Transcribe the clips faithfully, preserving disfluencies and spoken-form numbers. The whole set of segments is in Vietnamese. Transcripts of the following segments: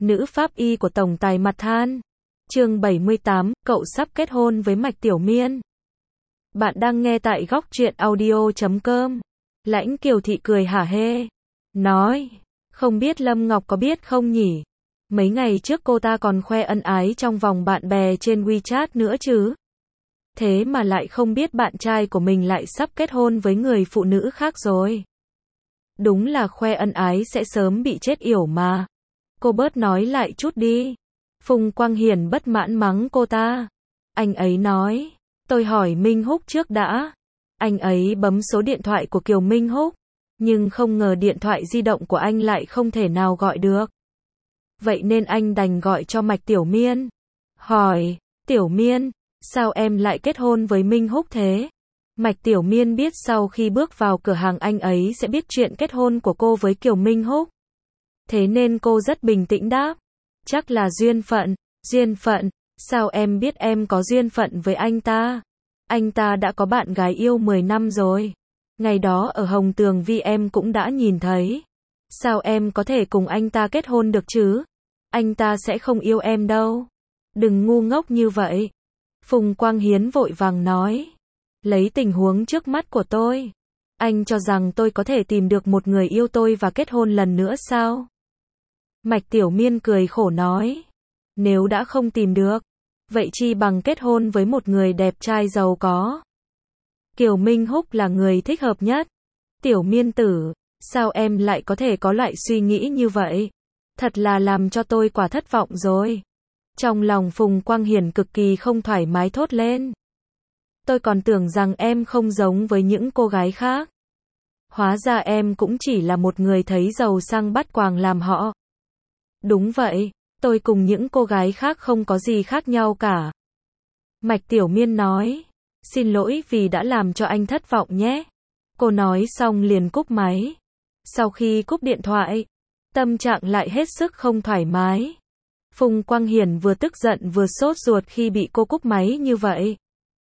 Nữ pháp y của tổng tài mặt than. Chương bảy mươi tám, cậu sắp kết hôn với Mạch Tiểu Miên. Bạn đang nghe tại góc truyện audio chấm com. Lãnh Kiều Thị cười hả hê. Nói, không biết Lâm Ngọc có biết không nhỉ? Mấy ngày trước cô ta còn khoe ân ái trong vòng bạn bè trên WeChat nữa chứ. Thế mà lại không biết bạn trai của mình lại sắp kết hôn với người phụ nữ khác rồi. Đúng là khoe ân ái sẽ sớm bị chết yểu mà. Cô bớt nói lại chút đi. Phùng Quang Hiển bất mãn mắng cô ta. Anh ấy nói, tôi hỏi Minh Húc trước đã. Anh ấy bấm số điện thoại của Kiều Minh Húc, nhưng không ngờ điện thoại di động của anh lại không thể nào gọi được. Vậy nên anh đành gọi cho Mạch Tiểu Miên. Hỏi, Tiểu Miên, sao em lại kết hôn với Minh Húc thế? Mạch Tiểu Miên biết sau khi bước vào cửa hàng anh ấy sẽ biết chuyện kết hôn của cô với Kiều Minh Húc. Thế nên cô rất bình tĩnh đáp. Chắc là duyên phận. Duyên phận? Sao em biết em có duyên phận với anh ta? Anh ta đã có bạn gái yêu mười năm rồi. Ngày đó ở Hồng Tường Vi em cũng đã nhìn thấy. Sao em có thể cùng anh ta kết hôn được chứ? Anh ta sẽ không yêu em đâu. Đừng ngu ngốc như vậy. Phùng Quang Hiến vội vàng nói. Lấy tình huống trước mắt của tôi, anh cho rằng tôi có thể tìm được một người yêu tôi và kết hôn lần nữa sao? Mạch Tiểu Miên cười khổ nói. Nếu đã không tìm được, vậy chi bằng kết hôn với một người đẹp trai giàu có. Kiều Minh Húc là người thích hợp nhất. Tiểu Miên tử, sao em lại có thể có loại suy nghĩ như vậy? Thật là làm cho tôi quả thất vọng rồi. Trong lòng Phùng Quang Hiển cực kỳ không thoải mái thốt lên. Tôi còn tưởng rằng em không giống với những cô gái khác. Hóa ra em cũng chỉ là một người thấy giàu sang bắt quàng làm họ. Đúng vậy, tôi cùng những cô gái khác không có gì khác nhau cả. Mạch Tiểu Miên nói. Xin lỗi vì đã làm cho anh thất vọng nhé. Cô nói xong liền cúp máy. Sau khi cúp điện thoại, tâm trạng lại hết sức không thoải mái. Phùng Quang Hiển vừa tức giận vừa sốt ruột khi bị cô cúp máy như vậy.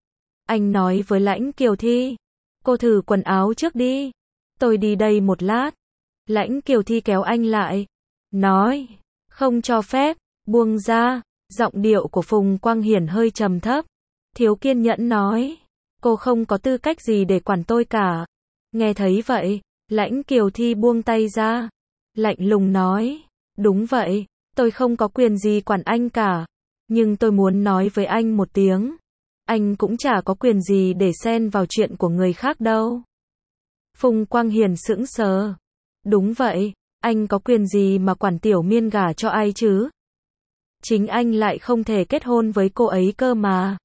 Anh nói với Lãnh Kiều Thi. Cô thử quần áo trước đi. Tôi đi đây một lát. Lãnh Kiều Thi kéo anh lại. Nói. Không cho phép. Buông ra. Giọng điệu của Phùng Quang Hiển hơi trầm thấp. Thiếu kiên nhẫn nói. Cô không có tư cách gì để quản tôi cả. Nghe thấy vậy, Lãnh Kiều Thi buông tay ra. Lạnh lùng nói. Đúng vậy. Tôi không có quyền gì quản anh cả. Nhưng tôi muốn nói với anh một tiếng. Anh cũng chả có quyền gì để xen vào chuyện của người khác đâu. Phùng Quang Hiển sững sờ. Đúng vậy, anh có quyền gì mà quản Tiểu Miên gả cho ai chứ? Chính anh lại không thể kết hôn với cô ấy cơ mà.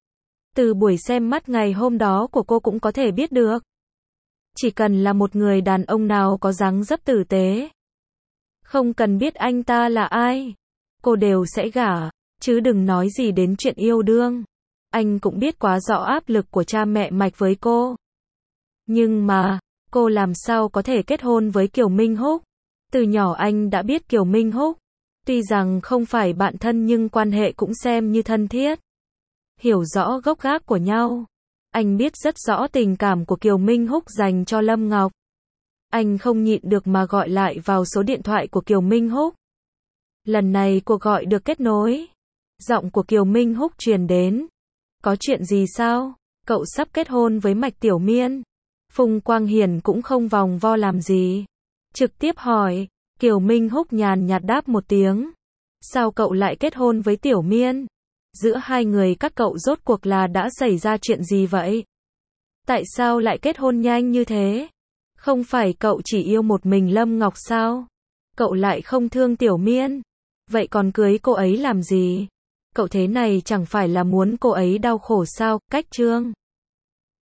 Từ buổi xem mắt ngày hôm đó của cô cũng có thể biết được. Chỉ cần là một người đàn ông nào có dáng dấp tử tế, không cần biết anh ta là ai, cô đều sẽ gả, chứ đừng nói gì đến chuyện yêu đương. Anh cũng biết quá rõ áp lực của cha mẹ Mạch với cô. Nhưng mà, cô làm sao có thể kết hôn với Kiều Minh Húc? Từ nhỏ anh đã biết Kiều Minh Húc. Tuy rằng không phải bạn thân nhưng quan hệ cũng xem như thân thiết. Hiểu rõ gốc gác của nhau. Anh biết rất rõ tình cảm của Kiều Minh Húc dành cho Lâm Ngọc. Anh không nhịn được mà gọi lại vào số điện thoại của Kiều Minh Húc. Lần này cuộc gọi được kết nối. Giọng của Kiều Minh Húc truyền đến. Có chuyện gì sao? Cậu sắp kết hôn với Mạch Tiểu Miên. Phùng Quang Hiển cũng không vòng vo làm gì. Trực tiếp hỏi. Kiều Minh Húc nhàn nhạt đáp một tiếng. Sao cậu lại kết hôn với Tiểu Miên? Giữa hai người các cậu rốt cuộc là đã xảy ra chuyện gì vậy? Tại sao lại kết hôn nhanh như thế? Không phải cậu chỉ yêu một mình Lâm Ngọc sao? Cậu lại không thương Tiểu Miên. Vậy còn cưới cô ấy làm gì? Cậu thế này chẳng phải là muốn cô ấy đau khổ sao? Cách chương